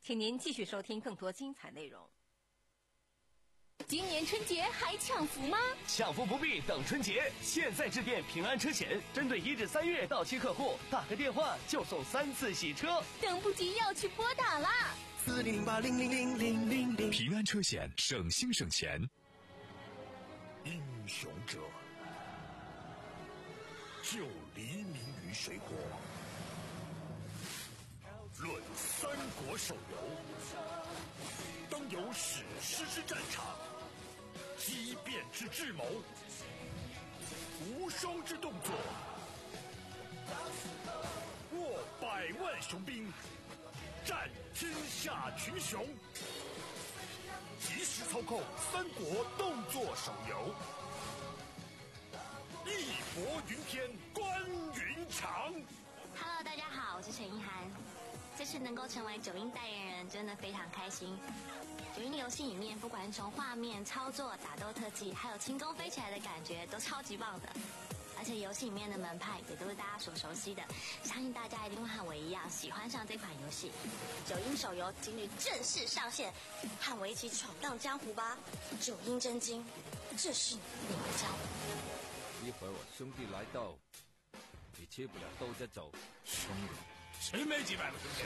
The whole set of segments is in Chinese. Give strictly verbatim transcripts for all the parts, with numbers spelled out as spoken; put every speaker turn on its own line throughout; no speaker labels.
请您继续收听更多精彩内容。
今年春节还抢福吗？
抢福不必等春节，现在致电平安车险，针对一至三月到期客户，打个电话就送三次洗车，
等不及要去拨打啦！
四零八零零零零零零，
平安车险，省心省钱。
英雄者，救黎明于水火。论三国手游，当有史诗之战场，激变之智谋，无双之动作，握百万雄兵，战天下群雄。即时操控三国动作手游，义薄云天，关云长。
Hello， 大家好，我是陈意涵。这次能够成为九阴代言人，真的非常开心。九阴游戏里面，不管是从画面、操作、打斗特技，还有轻功飞起来的感觉，都超级棒的。而且游戏里面的门派也都是大家所熟悉的，相信大家一定会和我一样喜欢上这款游戏。九阴手游今日正式上线，和我一起闯荡江湖吧！九阴真经，这是你的教。
一会儿我兄弟来到，你吃不了兜着走。
兄弟，谁没几百个兄弟啊？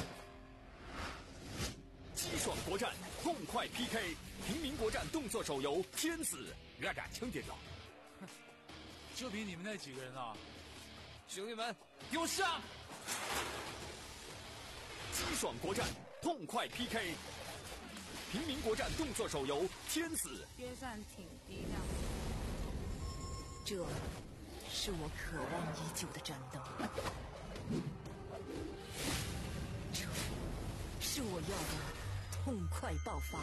激爽国战，痛快 P K， 平民国战动作手游《天子》，别敢轻点了。
就凭你们那几个人啊！
兄弟们，
给我上！激爽国战，痛快 P K， 平民国战动作手游《天子》。
约战挺低调。
这是我渴望已久的战斗，这是我要的痛快爆发，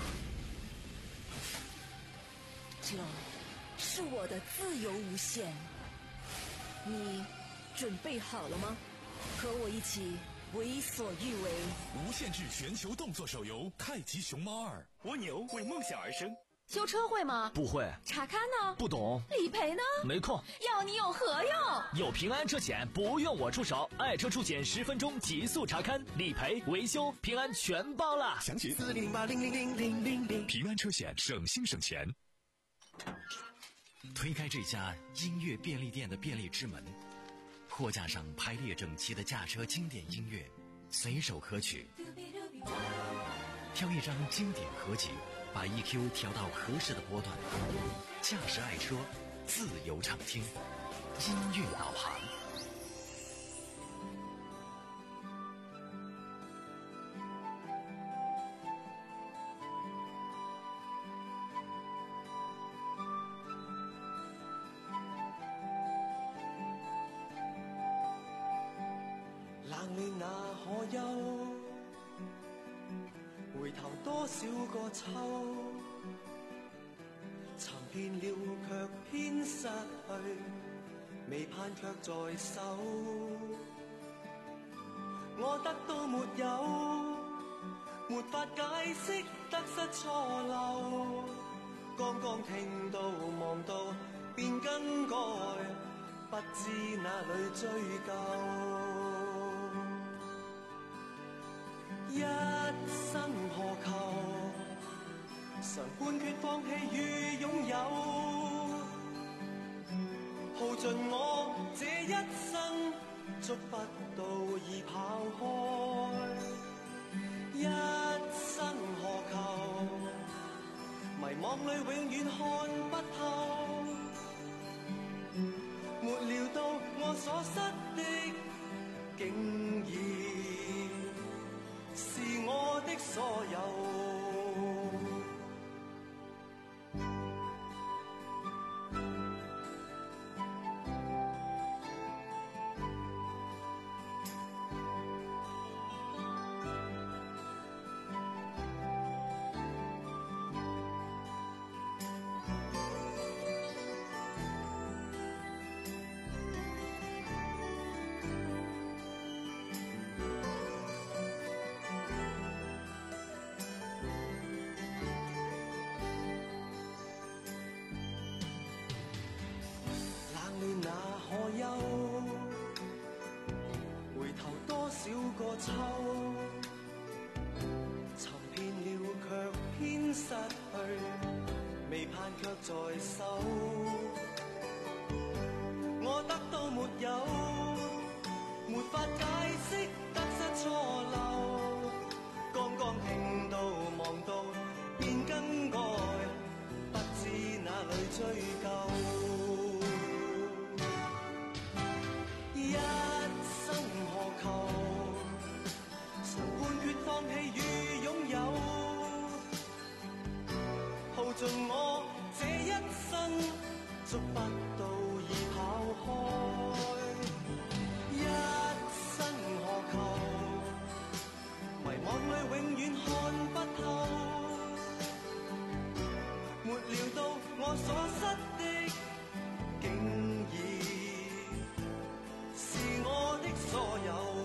这是我的自由无限。你准备好了吗？和我一起为所欲为。
无限制全球动作手游《太极熊猫二》。
蜗牛为梦想而生。
修车会吗？
不会。
查看呢？
不懂。
理赔呢？
没空。
要你有何用？
有平安车险，不用我出手，爱车出险十分钟极速查看、理赔、维修，平安全包了。
详情
四零八零零零零零零。
平安车险，省心省钱。
推开这家音乐便利店的便利之门，货架上排列整齐的驾车经典音乐，随手可取。挑一张经典合集，把 E Q 调到合适的波段，驾驶爱车，自由畅听，音乐导航。
冷暖那可休？回頭多少個秋？尋遍了卻偏失去，未盼卻在手。我得到沒有？沒法解釋得失錯漏。剛剛聽到望到便更改，不知哪裏追究。一生何求？常判決放棄與擁有，耗盡我這一生，捉不到已跑開。一生何求？迷惘裏永遠看不透，沒料到我所失的，竟然是我的所有。那可休？回頭多少個秋？ 放棄與擁有，耗盡我這一生，捉不到已跑開，一生何求，迷惘裏永遠看不透，沒料到我所失的，竟已是我的所有。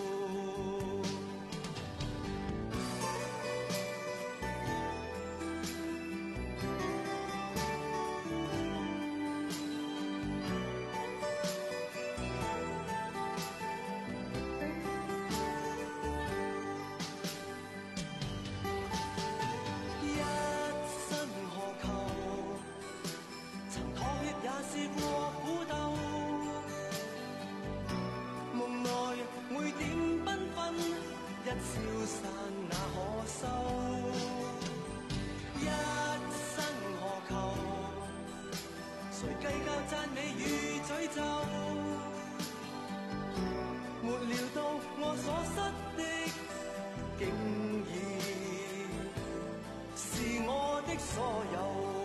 消散那可收，一生何求？誰計較讚美與詛咒？沒料到我所失的，竟已是我的所有。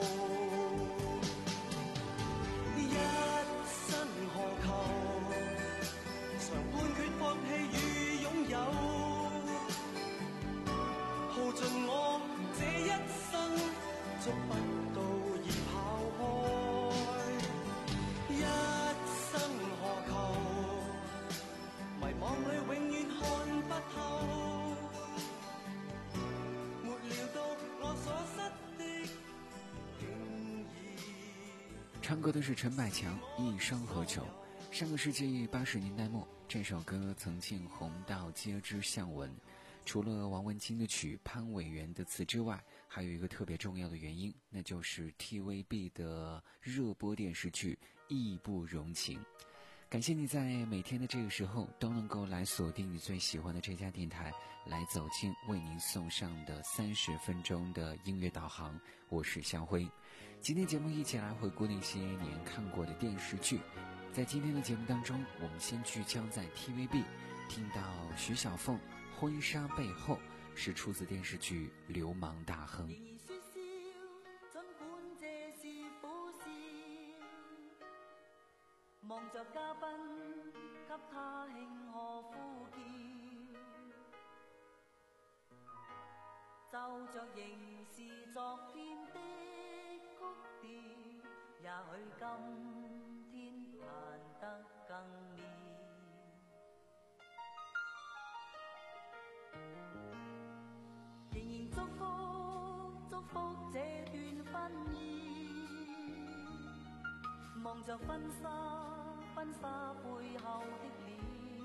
一生何求？常判決放棄與擁有。耗盡我這一生，捉不到已跑開，一生何求？迷惘裏永遠看不透，沒料到我所失的，竟已。
唱歌的是陈百强，一生何求。上个世纪八十年代末，这首歌曾经红到街知巷闻。除了王文清的曲、潘伟源的词之外，还有一个特别重要的原因，那就是 T V B 的热播电视剧《义不容情》。感谢你在每天的这个时候都能够来锁定你最喜欢的这家电台，来走进为您送上的三十分钟的音乐导航。我是向辉，今天节目一起来回顾那些年看过的电视剧。在今天的节目当中，我们先聚焦在 T V B， 听到徐小凤婚纱背後是出自電視劇《流氓大亨》。
儘管這是苦笑，望着嘉賓給他慶賀呼叫，就着仍是昨天的曲調，也許今天彈得更妙。仍然祝福祝福這段婚姻，望着婚紗婚紗背後的臉，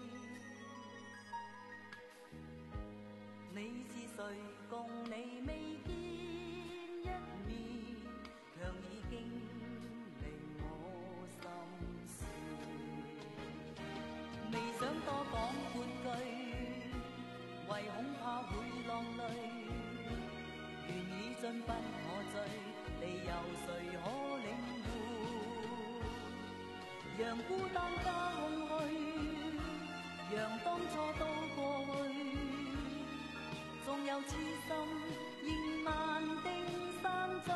你是誰共你未見一面，卻已經令我心事，未想多講半句，為恐怕會浪淚，願已盡不可追，理由誰可領會？讓孤單加空虛，讓當初都過去，縱有痴心仍難定散聚。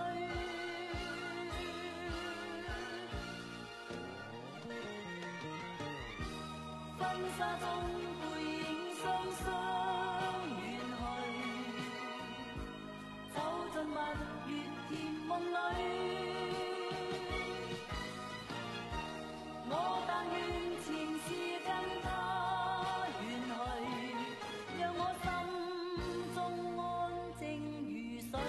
婚紗中背影雙雙遠去，走進蜜月甜夢裏。我但願前事跟他遠去，讓我心中安靜如水。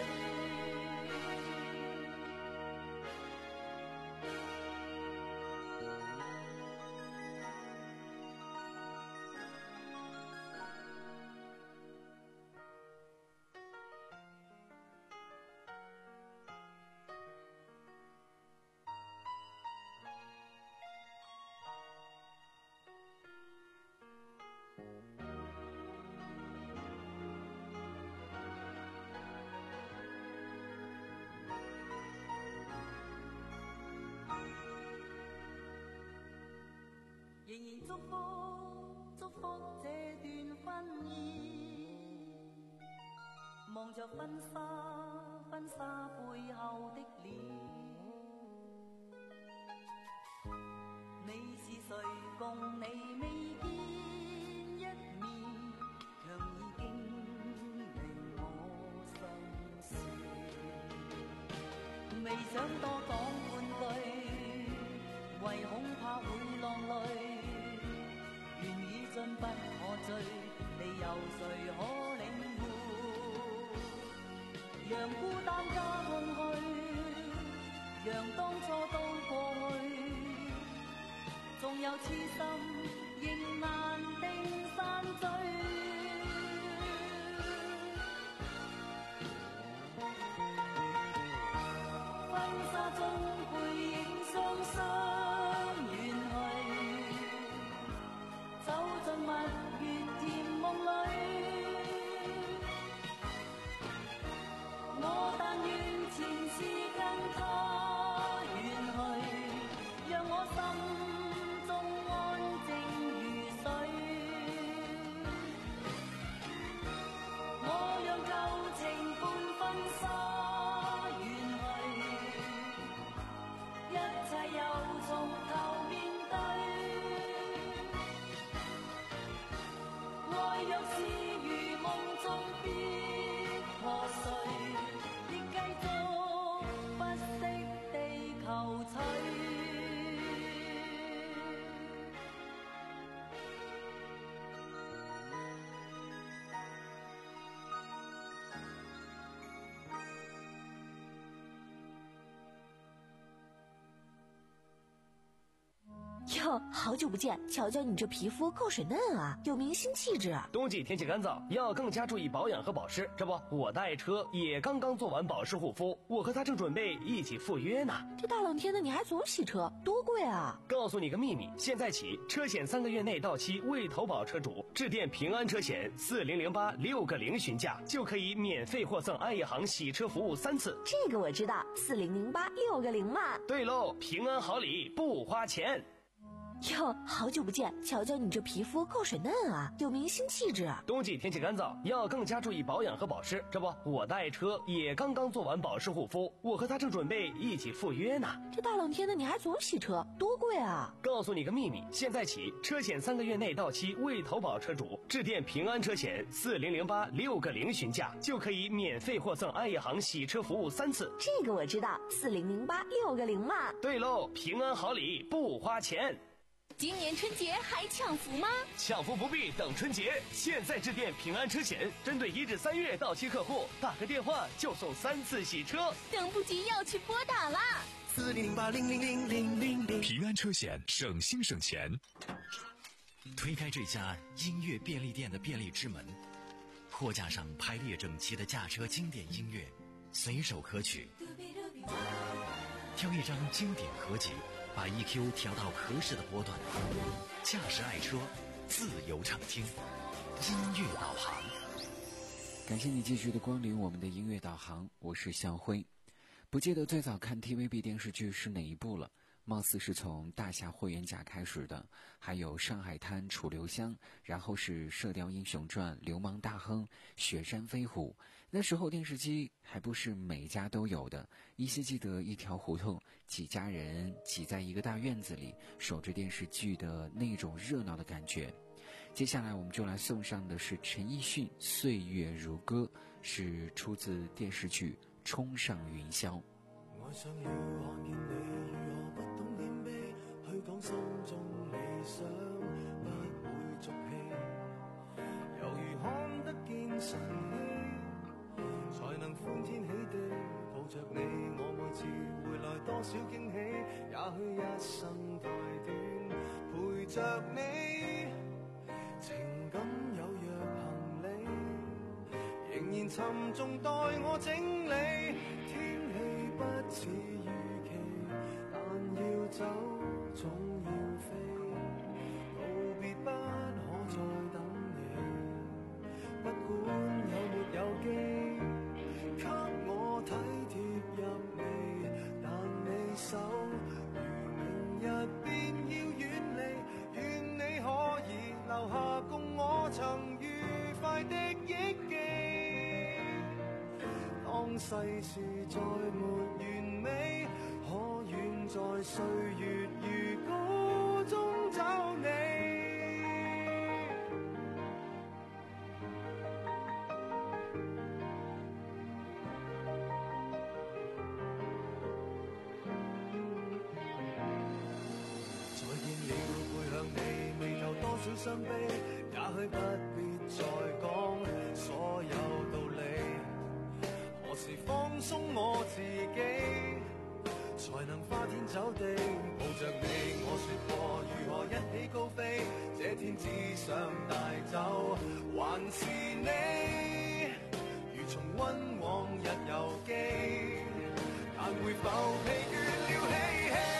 仍然祝福祝福這段婚姻， 望着婚纱，婚纱背後的臉，你是誰共你未見一面，卻已經令我心事。未想多講半句，唯恐怕會浪淚，緣已盡不可追，理由誰可領會？讓孤單加空虛，讓當初都過去，縱有痴心仍難定散聚。婚紗中背影雙雙遠去，走進蜜月甜夢裏。我但願前世跟他遠去，讓我心中安靜如水。我讓舊情伴婚紗遠去，一切又從頭面對。愛若是如夢中必破碎，
哟，好久不见，瞧瞧你这皮肤够水嫩啊，有明星气质。
冬季天气干燥，要更加注意保养和保湿。这不，我的爱车也刚刚做完保湿护肤，我和他正准备一起赴约呢。
这大冷天的你还总洗车，多贵啊！
告诉你个秘密，现在起车险三个月内到期未投保车主，致电平安车险四零零八六个零询价，就可以免费获赠爱一行洗车服务三次。
这个我知道，四零零八六个零嘛。
对喽，平安好礼不花钱。
哟，好久不见，瞧瞧你这皮肤够水嫩啊，有明星气质。
冬季天气干燥，要更加注意保养和保湿。这不，我的爱车也刚刚做完保湿护肤，我和他正准备一起赴约呢。
这大冷天的你还总洗车，多贵啊！
告诉你个秘密，现在起车险三个月内到期未投保车主，致电平安车险四零零八六个零询价，就可以免费获赠爱一行洗车服务三次。
这个我知道，四零零八六个零嘛。
对喽，平安好礼不花钱。
今年春节还抢福吗？
抢福不必等春节，现在致电平安车险，针对一至三月到期客户，打个电话就送三次洗车。
等不及要去拨打啦！
四零零八零零零零零零。
平安车险，省心省钱。
推开这家音乐便利店的便利之门，货架上排列整齐的驾车经典音乐，随手可取。挑一张经典合集，把 E Q 调到合适的波段，驾驶爱车，自由畅听，音乐导航。
感谢你继续的光临我们的音乐导航，我是向辉。不记得最早看 T V B 电视剧是哪一部了，貌似是从《大侠霍元甲》开始的，还有《上海滩》楚留香，然后是《射雕英雄传》流氓大亨、雪山飞虎。那时候电视机还不是每家都有的，依稀记得一条胡同几家人挤在一个大院子里，守着电视剧的那种热闹的感觉。接下来我们就来送上的是陈奕迅《岁月如歌》，是出自电视剧《冲上云霄》。
我想要看見你如何不懂謙卑，去講心中理想不會俗氣，猶如看得見晨曦，才能歡天喜地抱着你，我每次回來多少驚喜，也許一生太短，陪着你，情感有若行李，仍然沉重待我整理，天氣不似預期，但要走總要飛，告別不可再等你，不管有沒有機，給我體貼入微，但你手如明日便要遠離，願你可以留下共我曾愉快的憶記。 世事再沒完美，可願在歲月如歌中找你。再見了，背向你，眉頭多少傷悲，也許不必再講所有道理。何時放鬆我自己，才能花天酒地抱着你？我說過如何一起高飛，這天只想帶走還是你，如重溫往日遊記，但會否疲倦了嬉戲？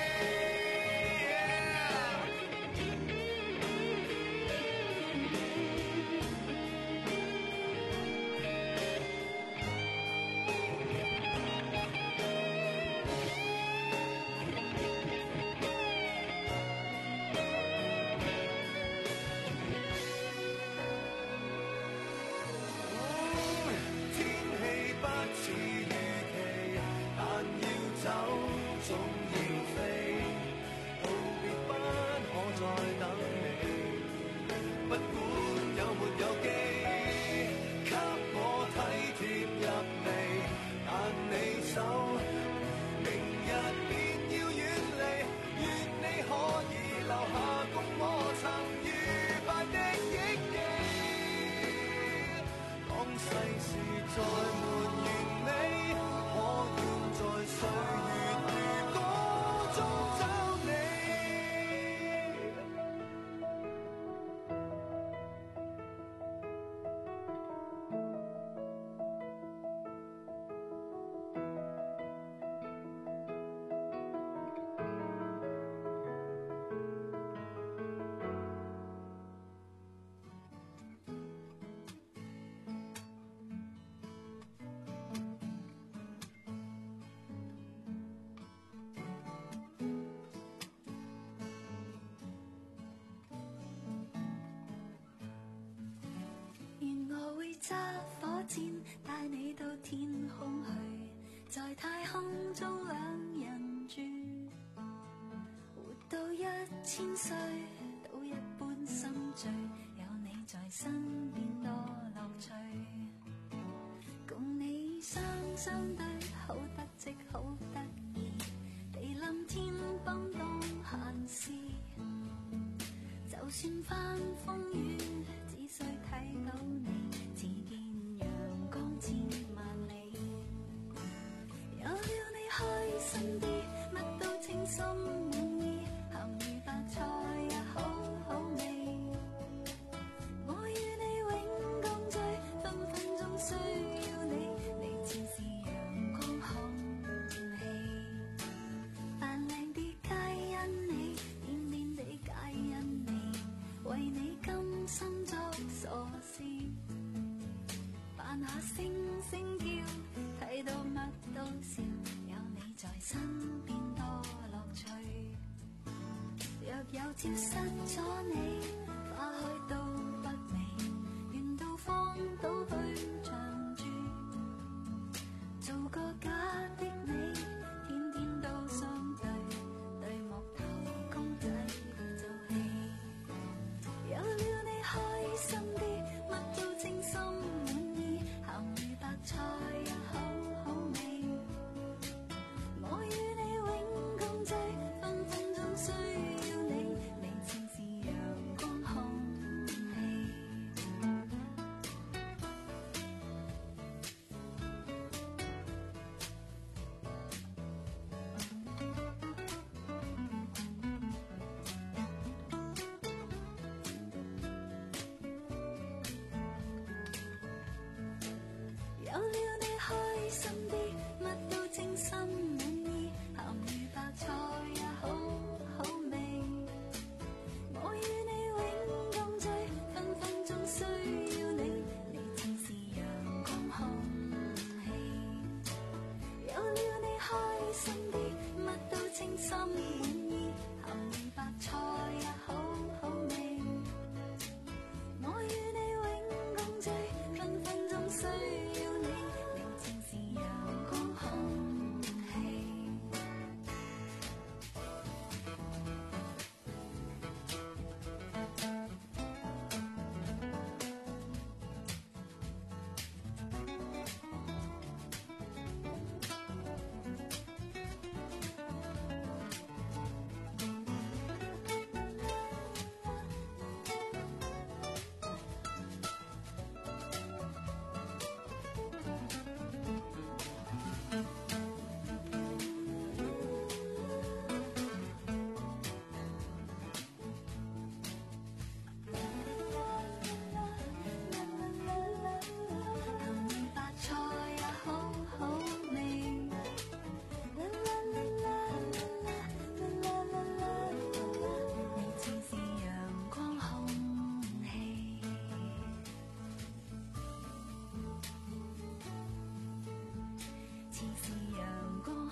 揸火箭帶你到天空去，在太空中兩人住，活到一千歲都一般心醉，有你在身邊多樂趣，共你雙雙對好得戚好得意，地冧天崩當閒事，就算翻風雨只需睇到你，只見陽光千萬里，有了你開心啲，乜都稱心滿意，鹹魚白菜也好好味，我與你永共聚，分分鐘需要你，你似是陽光空氣，扮靚啲皆因你，癲癲地皆因你，為你甘心作傻事，扮下星星叫，睇到乜都笑，有你在身邊多樂趣，若有朝失咗你，花開都不美，願到荒島去長住，做個假的你，天天都相對，對木頭公仔做戲，有了你開心啲，乜都稱心滿意，鹹魚白菜也好好味，我與你永共聚，分分鐘需要你，你似是陽光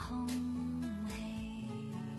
空氣。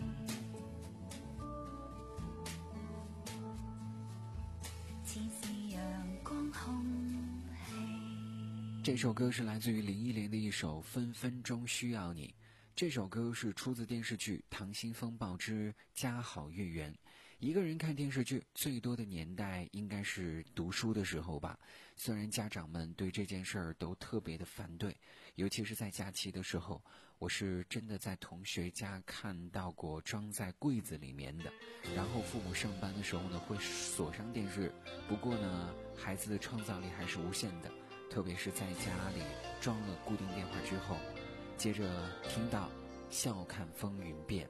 似是陽光空氣。
这首歌是来自于林忆莲的一首《分分钟需要你》。这首歌是出自电视剧《溏心风暴之家好月圆》。一个人看电视剧最多的年代应该是读书的时候吧，虽然家长们对这件事儿都特别的反对，尤其是在假期的时候，我是真的在同学家看到过装在柜子里面的，然后父母上班的时候呢会锁上电视。不过呢，孩子的创造力还是无限的，特别是在家里装了固定电话之后，接着听到笑看风云变。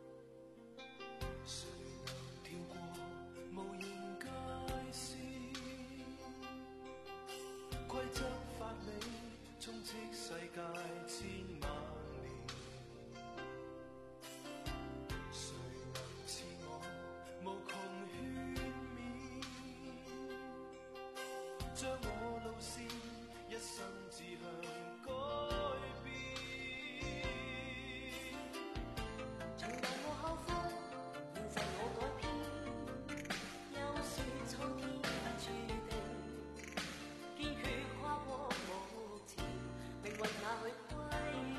規則法理充斥世界千萬年，誰能似我無窮勸勉，將我路線一生志向改變，從來我後悔，現實我改變，有時蒼天注定。堅決跨過目前，命運哪去歸？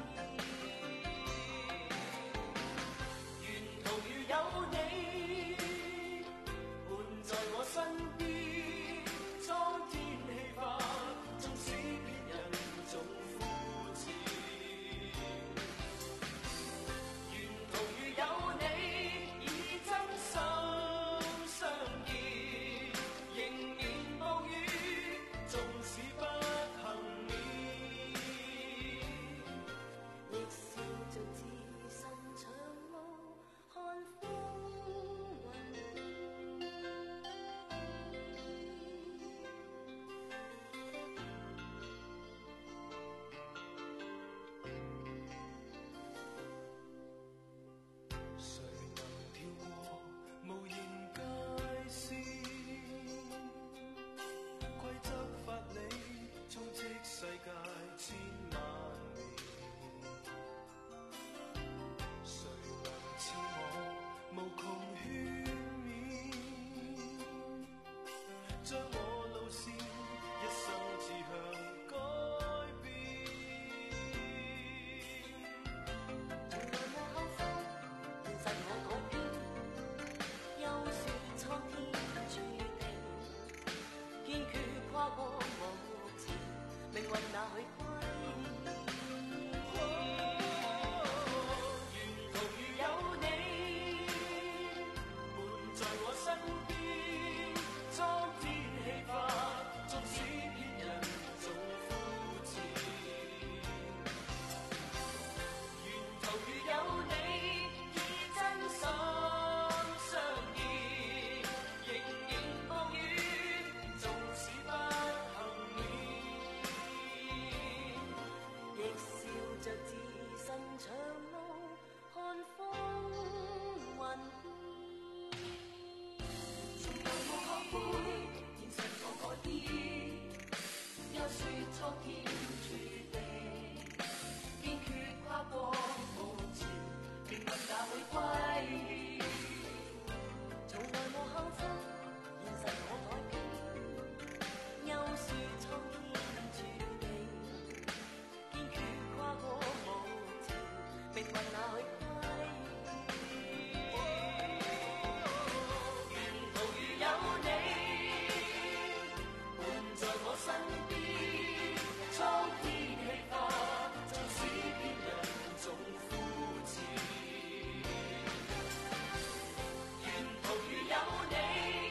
沿途如有你伴在我身邊，蒼天氣化，縱使別人總膚淺。沿途如有你，以真心相見，迎面暴雨。縱使不幸免，亦笑着自信長路看風雲變。誰能跳過無形界線？規則法理充斥世界千萬年，誰能似我無窮勸勉，將我路線一生志向改變，從來我後悔，現實我改變，有時蒼天注定，堅決跨過目前，命運哪去歸？沿途如有你伴在我身邊，蒼天氣化，縱使別人總膚淺。沿途如有你，以真心相見，迎面暴雨，縱使不幸免，亦笑着自信長路看風雲變。從來我後悔，現實我改變，又說蒼天注定，堅決跨過目前，命運哪會歸？從來我後悔，現實我改變，又說蒼天注定，堅決跨過目前，命運哪去歸？沿途如有你伴在我身邊，蒼天氣化，縱使別人總膚淺。沿途如有你，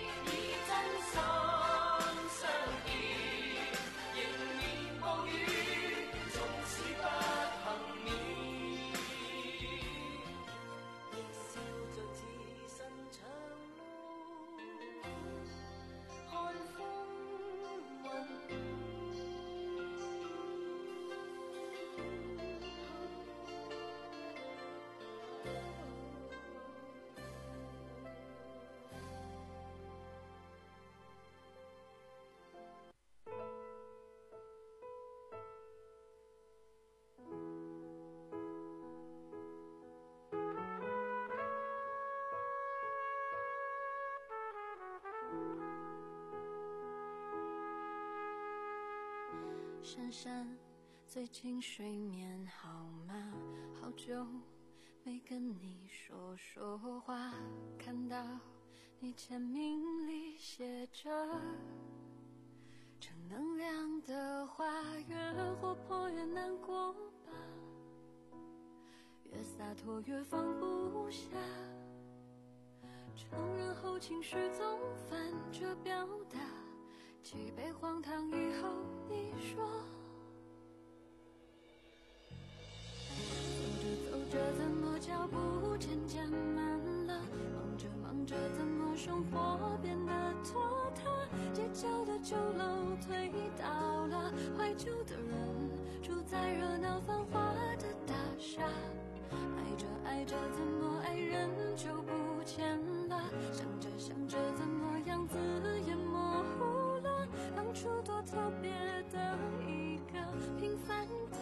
珊珊，最近睡眠好吗？好久没跟你说说话，看到你签名里写着正能量的话，越活泼越难过吧，越洒脱越放不下，承认后情绪总反着表达，几杯荒唐以后你说，走着走着怎么脚步渐渐慢了，忙着忙着怎么生活变得拖沓，街角的酒楼推倒了，怀旧的人住在热闹繁华的大厦，爱着爱着怎么爱人就不见了，想着想着怎么样子也模糊了，当初多特别的一个平凡的，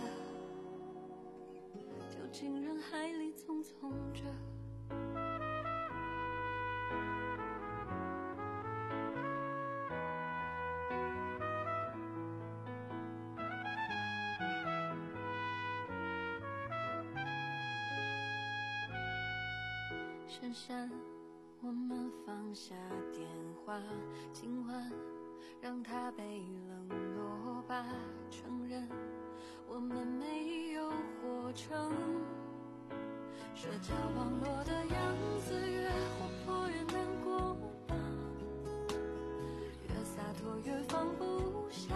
就进人海里匆匆着。珊珊，我们放下电话，今晚让它被冷落吧，承认我们没有活成社交网络的样子，越活泼越难过吧，越洒脱越放不下，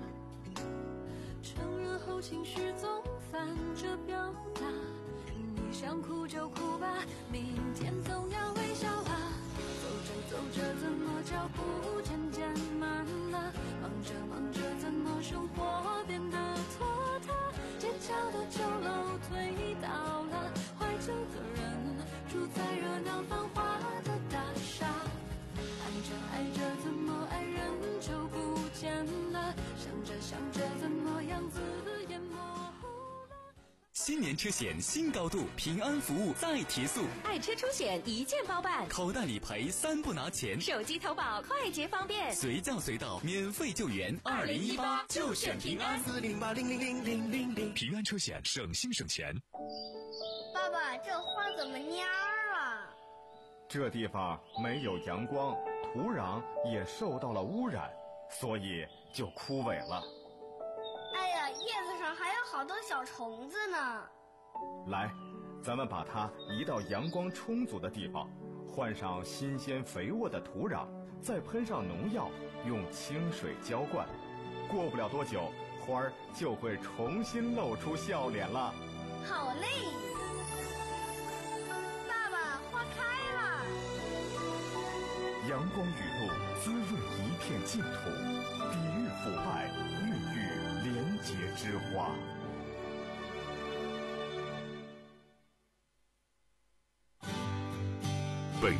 承认后情绪总反着表达，你想哭就哭吧，明天总要微笑啊，走着走着怎么脚步渐渐慢了，忙着忙着怎么生活变得拖沓，街角的酒楼推倒了，怀旧的人住在热闹繁华的大厦，爱着爱着怎么爱人就不见了，想着想着怎么样子也模糊了。
新年车险新高度，平安服务再提速，
爱车出险一键包办，
口袋理赔三不拿钱，
手机投保快捷方便，
随叫随到免费救援。二零一八就选平安，
四零八零零零零零零。
平安车险，省心省钱。
爸爸，这花怎么蔫儿了？
这地方没有阳光，土壤也受到了污染，所以就枯萎了。
哎呀，叶子上还有好多小虫子呢。
来，咱们把它移到阳光充足的地方，换上新鲜肥沃的土壤，再喷上农药，用清水浇灌，过不了多久，花儿就会重新露出笑脸了。
好嘞，爸爸，花开了。
阳光雨露滋润一片净土，抵御腐败，孕育廉洁之花。